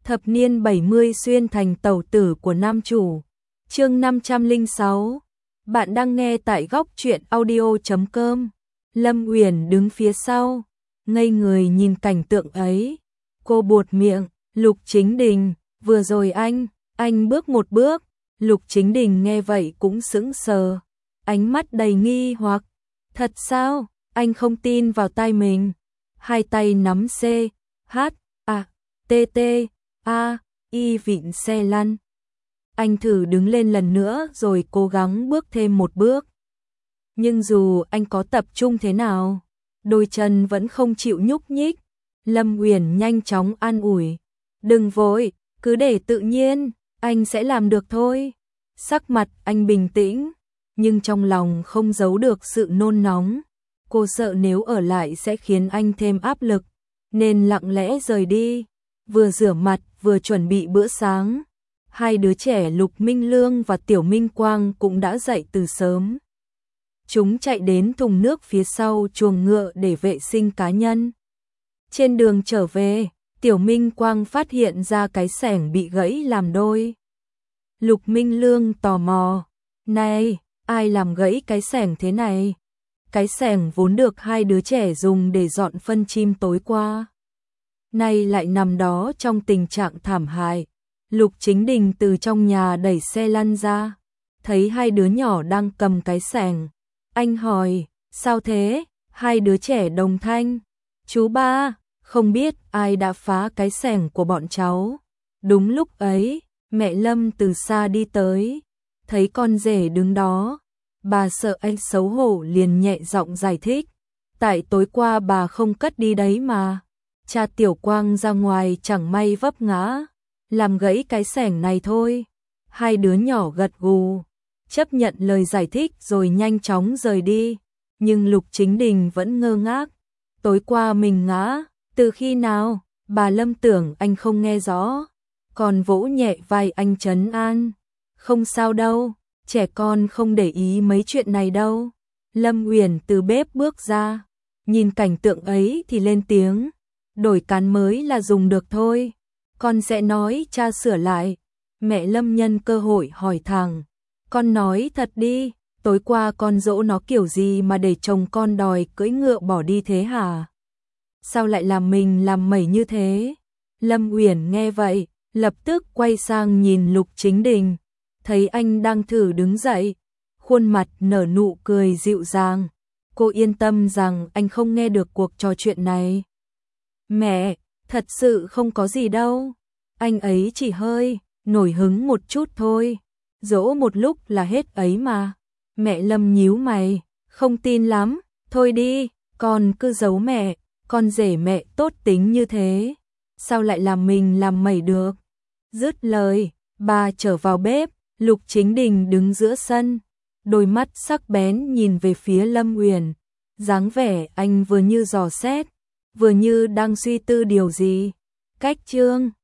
Thập niên 70 xuyên thành tẩu tử của nam chủ. Chương 506. Bạn đang nghe tại góc truyện audio.com. Lâm Uyển đứng phía sau, ngây người nhìn cảnh tượng ấy. Cô buột miệng, Lục Chính Đình, vừa rồi anh bước một bước. Lục Chính Đình nghe vậy cũng sững sờ, ánh mắt đầy nghi hoặc. Thật sao? Anh không tin vào tai mình. Hai tay nắm C, H, A, T, T, A, Y vịn xe lăn. Anh thử đứng lên lần nữa rồi cố gắng bước thêm một bước. Nhưng dù anh có tập trung thế nào, đôi chân vẫn không chịu nhúc nhích. Lâm Uyển nhanh chóng an ủi. Đừng vội, cứ để tự nhiên, anh sẽ làm được thôi. Sắc mặt anh bình tĩnh, nhưng trong lòng không giấu được sự nôn nóng. Cô sợ nếu ở lại sẽ khiến anh thêm áp lực, nên lặng lẽ rời đi. Vừa rửa mặt vừa chuẩn bị bữa sáng. Hai đứa trẻ Lục Minh Lương và Tiểu Minh Quang cũng đã dậy từ sớm. Chúng chạy đến thùng nước phía sau chuồng ngựa để vệ sinh cá nhân. Trên đường trở về, Tiểu Minh Quang phát hiện ra cái xẻng bị gãy làm đôi. Lục Minh Lương tò mò. Này, ai làm gãy cái xẻng thế này? Cái xẻng vốn được hai đứa trẻ dùng để dọn phân chim tối qua, nay lại nằm đó trong tình trạng thảm hại. Lục Chính Đình từ trong nhà đẩy xe lăn ra, thấy hai đứa nhỏ đang cầm cái xẻng. Anh hỏi, sao thế? Hai đứa trẻ đồng thanh. Chú ba, không biết ai đã phá cái xẻng của bọn cháu. Đúng lúc ấy, mẹ Lâm từ xa đi tới, thấy con rể đứng đó. Bà sợ anh xấu hổ liền nhẹ giọng giải thích. Tại tối qua bà không cất đi đấy mà. Cha Tiểu Quang ra ngoài chẳng may vấp ngã, làm gãy cái xẻng này thôi. Hai đứa nhỏ gật gù, chấp nhận lời giải thích rồi nhanh chóng rời đi. Nhưng Lục Chính Đình vẫn ngơ ngác. Tối qua mình ngã, từ khi nào? Bà Lâm tưởng anh không nghe rõ, còn vỗ nhẹ vai anh trấn an. Không sao đâu, trẻ con không để ý mấy chuyện này đâu. Lâm Uyển từ bếp bước ra, nhìn cảnh tượng ấy thì lên tiếng. Đổi cán mới là dùng được thôi, con sẽ nói cha sửa lại. Mẹ Lâm nhân cơ hội hỏi thẳng. Con nói thật đi, tối qua con dỗ nó kiểu gì mà để chồng con đòi cưỡi ngựa bỏ đi thế hả? Sao lại làm mình làm mẩy như thế? Lâm Uyển nghe vậy, lập tức quay sang nhìn Lục Chính Đình, thấy anh đang thử đứng dậy, khuôn mặt nở nụ cười dịu dàng. Cô yên tâm rằng anh không nghe được cuộc trò chuyện này. Mẹ, thật sự không có gì đâu. Anh ấy chỉ hơi nổi hứng một chút thôi. Dỗ một lúc là hết ấy mà. Mẹ Lâm nhíu mày, không tin lắm. Thôi đi, con cứ giấu mẹ. Con rể mẹ tốt tính như thế, sao lại làm mình làm mẩy được? Dứt lời, bà trở vào bếp. Lục Chính Đình đứng giữa sân, đôi mắt sắc bén nhìn về phía Lâm Uyển. Dáng vẻ anh vừa như dò xét, vừa như đang suy tư điều gì. Cách chương